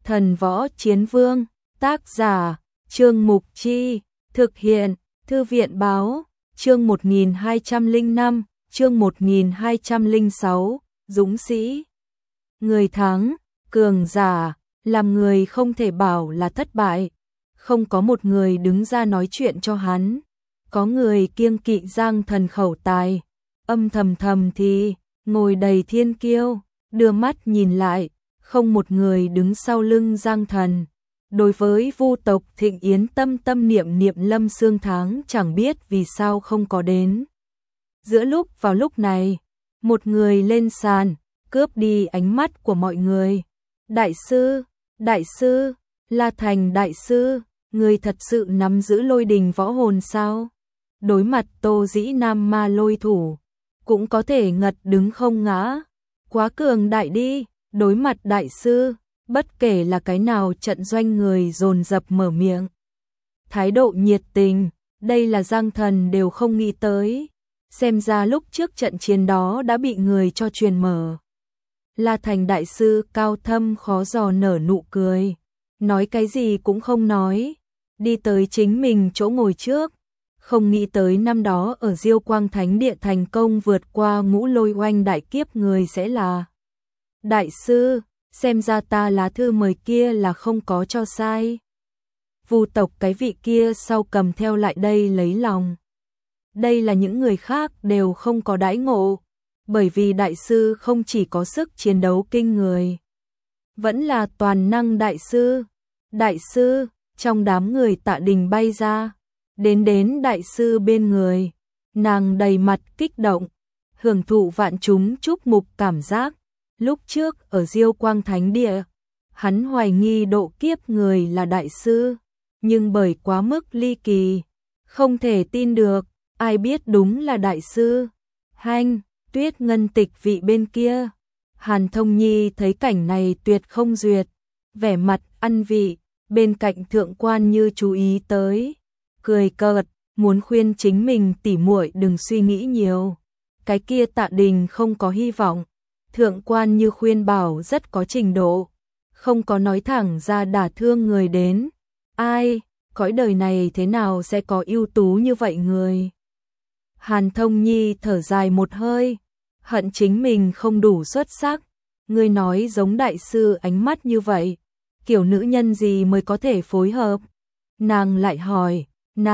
Thần Võ Chiến Vương, tác giả, Trương Mục Chi, thực hiện, Thư viện Báo, chương 1205, chương 1206, Dũng Sĩ. Người thắng, cường giả, làm người không thể bảo là thất bại. Không có một người đứng ra nói chuyện cho hắn. Có người kiêng kỵ Giang Thần khẩu tài, âm thầm thì ngồi đầy thiên kiêu, đưa mắt nhìn lại, không một người đứng sau lưng Giang Thần. Đối với Vu tộc Thịnh Yến tâm niệm Lâm Xương Tháng chẳng biết vì sao không có đến. Giữa vào lúc này, một người lên sàn, cướp đi ánh mắt của mọi người. Đại sư, La Thành đại sư, người thật sự nắm giữ lôi đình võ hồn sao? Đối mặt Tô Dĩ Nam ma lôi thủ, cũng có thể ngật đứng không ngã. Quá cường đại đi, đối mặt đại sư, bất kể là cái nào trận doanh người dồn dập mở miệng. Thái độ nhiệt tình, đây là Giang Thần đều không nghĩ tới. Xem ra lúc trước trận chiến đó đã bị người cho truyền mở. La Thành đại sư cao thâm khó dò nở nụ cười, nói cái gì cũng không nói, đi tới chính mình chỗ ngồi trước. Không nghĩ tới năm đó ở Diêu Quang Thánh Địa thành công vượt qua ngũ lôi oanh đại kiếp người sẽ là đại sư, xem ra ta lá thư mời kia là không có cho sai. Vu tộc cái vị kia sau cầm theo lại đây lấy lòng. Đây là những người khác đều không có đãi ngộ, bởi vì đại sư không chỉ có sức chiến đấu kinh người, vẫn là toàn năng đại sư. Đại sư, trong đám người Tạ Đình bay ra, đến đại sư bên người, nàng đầy mặt kích động, hưởng thụ vạn chúng chúc mục cảm giác. Lúc trước ở Diêu Quang Thánh Địa, hắn hoài nghi độ kiếp người là đại sư, nhưng bởi quá mức ly kỳ, không thể tin được, ai biết đúng là đại sư. Hanh, Tuyết Ngân Tịch vị bên kia, Hàn Thông Nhi thấy cảnh này tuyệt không duyệt, vẻ mặt ăn vị, bên cạnh thượng quan như chú ý tới, cười cợt, muốn khuyên chính mình tỉ muội đừng suy nghĩ nhiều. Cái kia Tạ Đình không có hy vọng. Thượng quan như khuyên bảo rất có trình độ, không có nói thẳng ra đả thương người đến. Ai, cõi đời này thế nào sẽ có ưu tú như vậy người? Hàn Thông Nhi thở dài một hơi, hận chính mình không đủ xuất sắc. Người nói giống đại sư ánh mắt như vậy, kiểu nữ nhân gì mới có thể phối hợp? Nàng lại hỏi,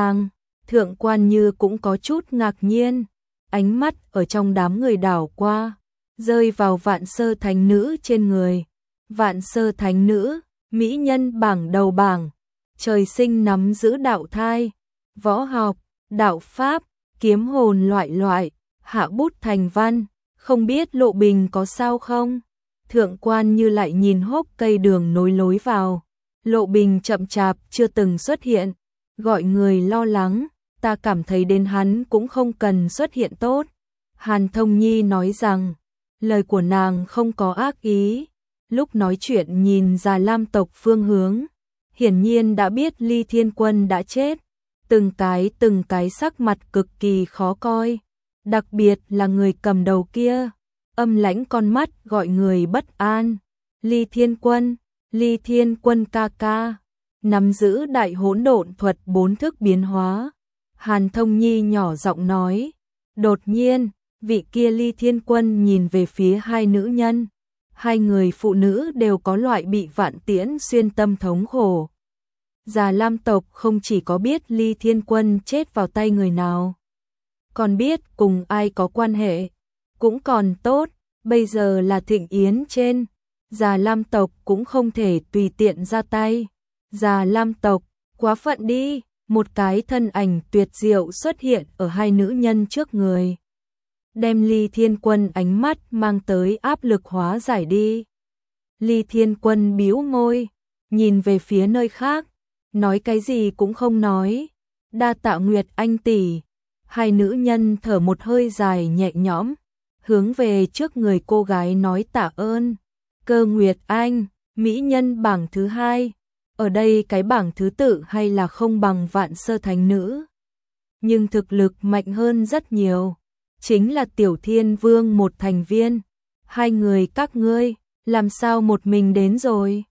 thượng quan như cũng có chút ngạc nhiên, ánh mắt ở trong đám người đảo qua, rơi vào Vạn Sơ Thánh Nữ trên người. Vạn Sơ Thánh Nữ, mỹ nhân bảng đầu bảng, trời sinh nắm giữ đạo thai, võ học, đạo pháp, kiếm hồn loại, hạ bút thành văn, không biết Lộ Bình có sao không? Thượng quan như lại nhìn hốc cây đường nối lối vào, Lộ Bình chậm chạp chưa từng xuất hiện, gọi người lo lắng, ta cảm thấy đến hắn cũng không cần xuất hiện tốt. Hàn Thông Nhi nói rằng, lời của nàng không có ác ý, lúc nói chuyện nhìn Già Lam tộc phương hướng, hiển nhiên đã biết Ly Thiên Quân đã chết, từng cái sắc mặt cực kỳ khó coi, đặc biệt là người cầm đầu kia, âm lãnh con mắt gọi người bất an. Ly Thiên Quân ca ca, nắm giữ đại hỗn độn thuật 4 thức biến hóa. Hàn Thông Nhi nhỏ giọng nói, đột nhiên, vị kia Ly Thiên Quân nhìn về phía hai nữ nhân, hai người phụ nữ đều có loại bị vạn tiễn xuyên tâm thống khổ. Già Lam tộc không chỉ có biết Ly Thiên Quân chết vào tay người nào, còn biết cùng ai có quan hệ, cũng còn tốt, bây giờ là Thịnh Yến trên, Già Lam tộc cũng không thể tùy tiện ra tay. Già Lam tộc, quá phận đi, một cái thân ảnh tuyệt diệu xuất hiện ở hai nữ nhân trước người, đem Ly Thiên Quân ánh mắt mang tới áp lực hóa giải đi. Ly Thiên Quân bĩu môi, nhìn về phía nơi khác, nói cái gì cũng không nói. Đa tạ Nguyệt anh tỷ. Hai nữ nhân thở một hơi dài nhẹ nhõm, hướng về trước người cô gái nói tạ ơn. Cơ Nguyệt anh, mỹ nhân bảng thứ 2. Ở đây cái bảng thứ tự hay là không bằng Vạn Sơ Thánh Nữ, nhưng thực lực mạnh hơn rất nhiều. Chính là Tiểu Thiên Vương một thành viên. Hai người các ngươi, làm sao một mình đến rồi?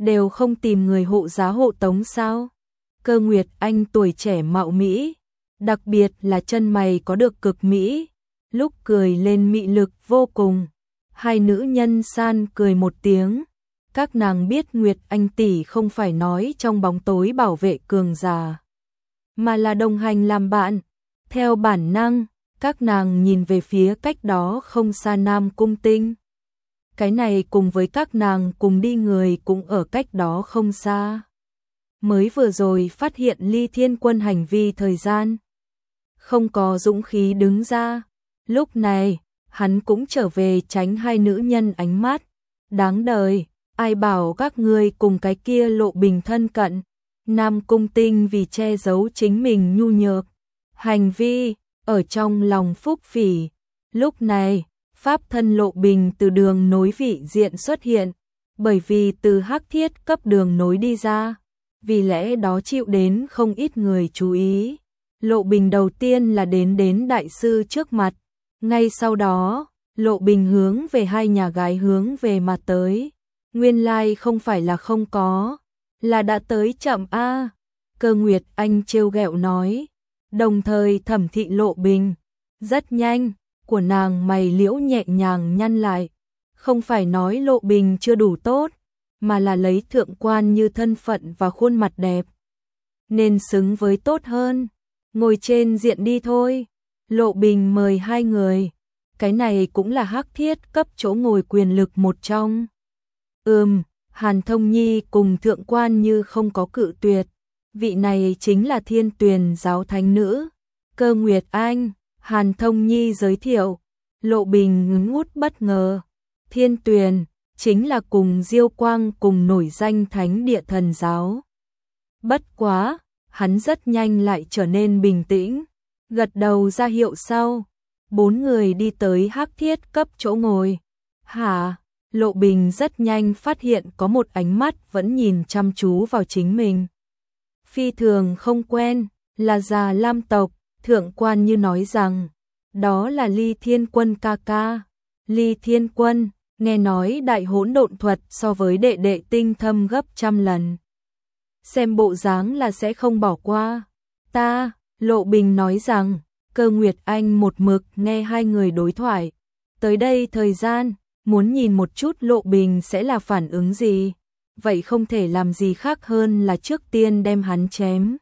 đều không tìm người hộ giá hộ tống sao? Cơ Nguyệt Anh tuổi trẻ mạo mỹ, đặc biệt là chân mày có được cực mỹ, lúc cười lên mị lực vô cùng. Hai nữ nhân san cười một tiếng, các nàng biết Nguyệt Anh tỷ không phải nói trong bóng tối bảo vệ cường giả, mà là đồng hành làm bạn. Theo bản năng, các nàng nhìn về phía cách đó không xa Nam Cung Tinh. Cái này cùng với các nàng cùng đi người cũng ở cách đó không xa. Mới vừa rồi phát hiện Ly Thiên Quân hành vi thời gian, không có dũng khí đứng ra. Lúc này, hắn cũng trở về tránh hai nữ nhân ánh mắt. Đáng đời, ai bảo các ngươi cùng cái kia Lộ Bình thân cận. Nam Cung Tinh vì che giấu chính mình nhu nhược hành vi, ở trong lòng phúc phỉ. Lúc này, pháp thân Lộ Bình từ đường nối vị diện xuất hiện, bởi vì từ hắc thiết cấp đường nối đi ra, vì lẽ đó chịu đến không ít người chú ý. Lộ Bình đầu tiên là đến đại sư trước mặt, ngay sau đó, Lộ Bình hướng về hai nhà gái hướng về mà tới. Nguyên lai không phải là không có, là đã tới chậm a. Cơ Nguyệt Anh trêu ghẹo nói, đồng thời thẩm thị Lộ Bình. Rất nhanh, của nàng mày liễu nhẹ nhàng nhăn lại, không phải nói Lộ Bình chưa đủ tốt, mà là lấy thượng quan như thân phận và khuôn mặt đẹp, nên xứng với tốt hơn. Ngồi trên diện đi thôi. Lộ Bình mời hai người, cái này cũng là hắc thiết cấp chỗ ngồi quyền lực một trong. Hàn Thông Nhi cùng thượng quan như không có cự tuyệt, vị này chính là Thiên Tuyền giáo thánh nữ, Cơ Nguyệt Anh. Hàn Thông Nhi giới thiệu, Lộ Bình ngấn ngút bất ngờ. Thiên Tuyền chính là cùng Diêu Quang cùng nổi danh thánh địa thần giáo. Bất quá, hắn rất nhanh lại trở nên bình tĩnh, gật đầu ra hiệu sau. Bốn người đi tới hắc thiết cấp chỗ ngồi. Hả? Lộ Bình rất nhanh phát hiện có một ánh mắt vẫn nhìn chăm chú vào chính mình. Phi thường không quen, là già Lam tộc. Thượng quan như nói rằng, đó là Ly Thiên Quân ca ca. Ly Thiên Quân, nghe nói đại hỗn độn thuật so với đệ đệ tinh thâm gấp 100 lần. Xem bộ dáng là sẽ không bỏ qua. Ta, Lộ Bình nói rằng, Cơ Nguyệt Anh một mực nghe hai người đối thoại. Tới đây thời gian, muốn nhìn một chút Lộ Bình sẽ là phản ứng gì. Vậy không thể làm gì khác hơn là trước tiên đem hắn chém.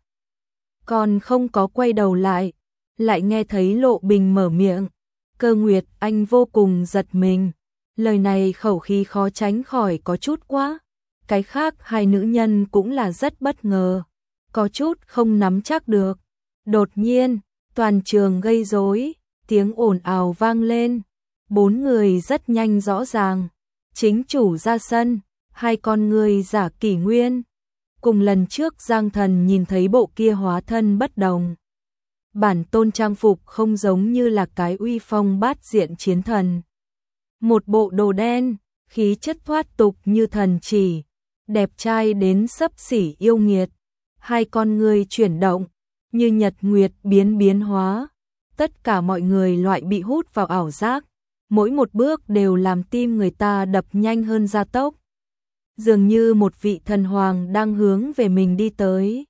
Còn không có quay đầu lại, lại nghe thấy Lộ Bình mở miệng. Cơ Nguyệt Anh vô cùng giật mình. Lời này khẩu khí khó tránh khỏi có chút quá. Cái khác hai nữ nhân cũng là rất bất ngờ, có chút không nắm chắc được. Đột nhiên, toàn trường gây rối, tiếng ồn ào vang lên. Bốn người rất nhanh rõ ràng. Chính chủ ra sân, hai con người giả kỷ nguyên. Cùng lần trước Giang Thần nhìn thấy bộ kia hóa thân bất đồng. Bản tôn trang phục không giống như là cái uy phong bát diện chiến thần. Một bộ đồ đen, khí chất thoát tục như thần chỉ, đẹp trai đến xấp xỉ yêu nghiệt. Hai con người chuyển động, như nhật nguyệt biến hóa. Tất cả mọi người loại bị hút vào ảo giác, mỗi một bước đều làm tim người ta đập nhanh hơn gia tốc. Dường như một vị thần hoàng đang hướng về mình đi tới.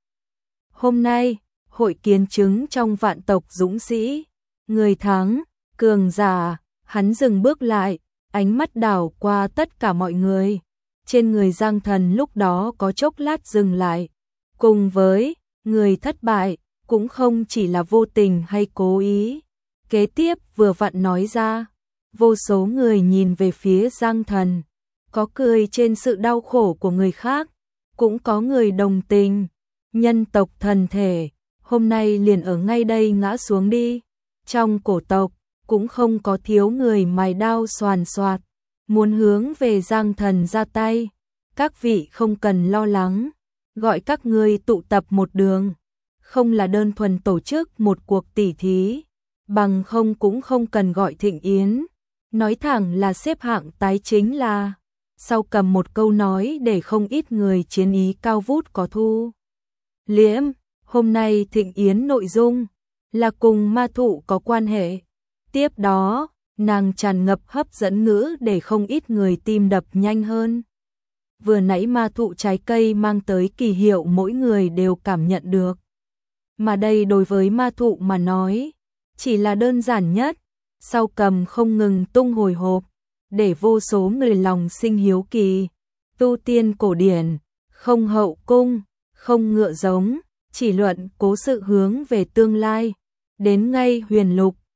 Hôm nay, hội kiến chứng trong vạn tộc dũng sĩ, người thắng, cường giả, hắn dừng bước lại, ánh mắt đảo qua tất cả mọi người. Trên người Giang Thần lúc đó có chốc lát dừng lại, cùng với người thất bại, cũng không chỉ là vô tình hay cố ý. Kế tiếp vừa vặn nói ra, vô số người nhìn về phía Giang Thần, có cười trên sự đau khổ của người khác, cũng có người đồng tình. Nhân tộc thần thể, hôm nay liền ở ngay đây ngã xuống đi. Trong cổ tộc, cũng không có thiếu người mài đao xoàn xoạt, muốn hướng về Giang Thần ra tay. Các vị không cần lo lắng, gọi các ngươi tụ tập một đường, không là đơn thuần tổ chức một cuộc tỉ thí, bằng không cũng không cần gọi thịnh yến. Nói thẳng là xếp hạng tái chính là, sau cầm một câu nói để không ít người chiến ý cao vút có thu liễm. Hôm nay thịnh yến nội dung là cùng ma thụ có quan hệ. Tiếp đó, nàng tràn ngập hấp dẫn ngữ để không ít người tim đập nhanh hơn. vừa nãy ma thụ trái cây mang tới kỳ hiệu mỗi người đều cảm nhận được. Mà đây đối với ma thụ mà nói, chỉ là đơn giản nhất, sau cầm không ngừng tung hồi hộp, để vô số người lòng sinh hiếu kỳ. Tu tiên cổ điển, không hậu cung, không ngựa giống, chỉ luận cố sự hướng về tương lai. Đến ngay huyền lục,